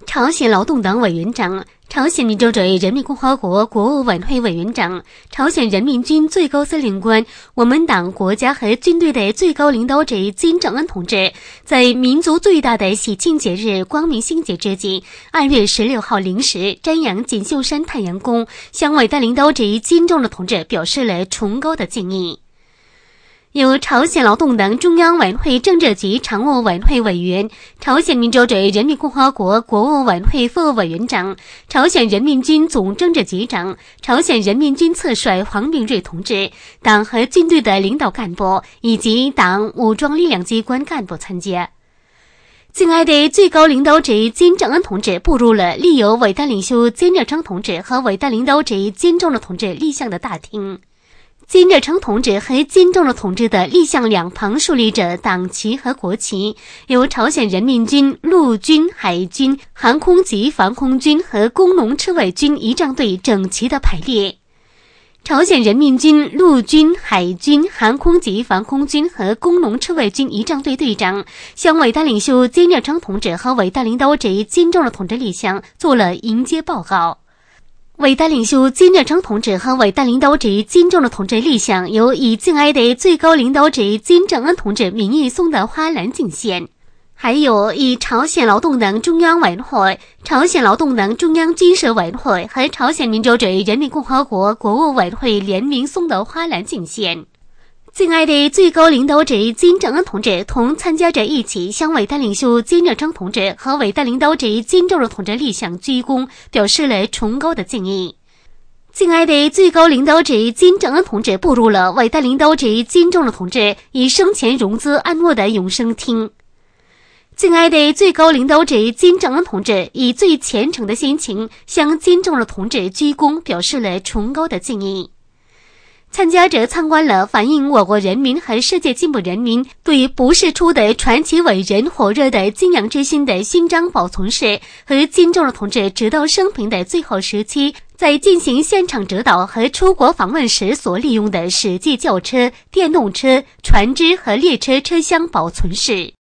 朝鲜劳动党委员长、朝鲜民主主义人民共和国国务委员会委员长、朝鲜人民军最高司令官、我们党国家和军队的最高领导者金正恩同志，在民族最大的喜庆节日光明新节之际，2月16号零时，瞻仰锦绣山太阳宫，向伟大领导者金正恩同志表示了崇高的敬意。由朝鲜劳动党中央委员会政治局常务委员会委员、朝鲜民主主义人民共和国国务委员会副委员长、朝鲜人民军总政治局长、朝鲜人民军次帅黄炳瑞同志、党和军队的领导干部以及党武装力量机关干部参加。敬爱的最高领导者金正恩同志步入了立有伟大领袖金日成同志和伟大领导者金正恩同志立像的大厅。金日成同志和金正恩同志的立像两旁竖立着党旗和国旗，由朝鲜人民军、陆军、海军、航空及防空军和工农赤卫军仪仗队整齐地排列。朝鲜人民军、陆军、海军、航空及防空军和工农赤卫军仪仗队队长向伟大领袖金日成同志和伟大领导者金正恩同志立像做了迎接报告。伟大领袖金日成同志和伟大领导者金正恩同志立像由以敬爱的最高领导者金正恩同志名义送的花篮敬献，还有以朝鲜劳动党中央委员会、朝鲜劳动党中央军事委员会和朝鲜民主主义人民共和国国务委员会联名送的花篮敬献。敬爱的最高领导者金正恩同志同参加者一起向伟大领袖金日成同志和伟大领导者金正恩同志立像鞠躬，表示了崇高的敬意。敬爱的最高领导者金正恩同志步入了伟大领导者金正恩同志以生前融资安卧的永生厅。敬爱的最高领导者金正恩同志以最虔诚的心情向金正恩同志鞠躬，表示了崇高的敬意。参加者参观了反映我国人民和世界进步人民对不世出的传奇伟人火热的敬仰之心的勋章保存室和金正恩同志直到生平的最后时期在进行现场指导和出国访问时所利用的史记轿车、电动车、船只和列车车厢保存室。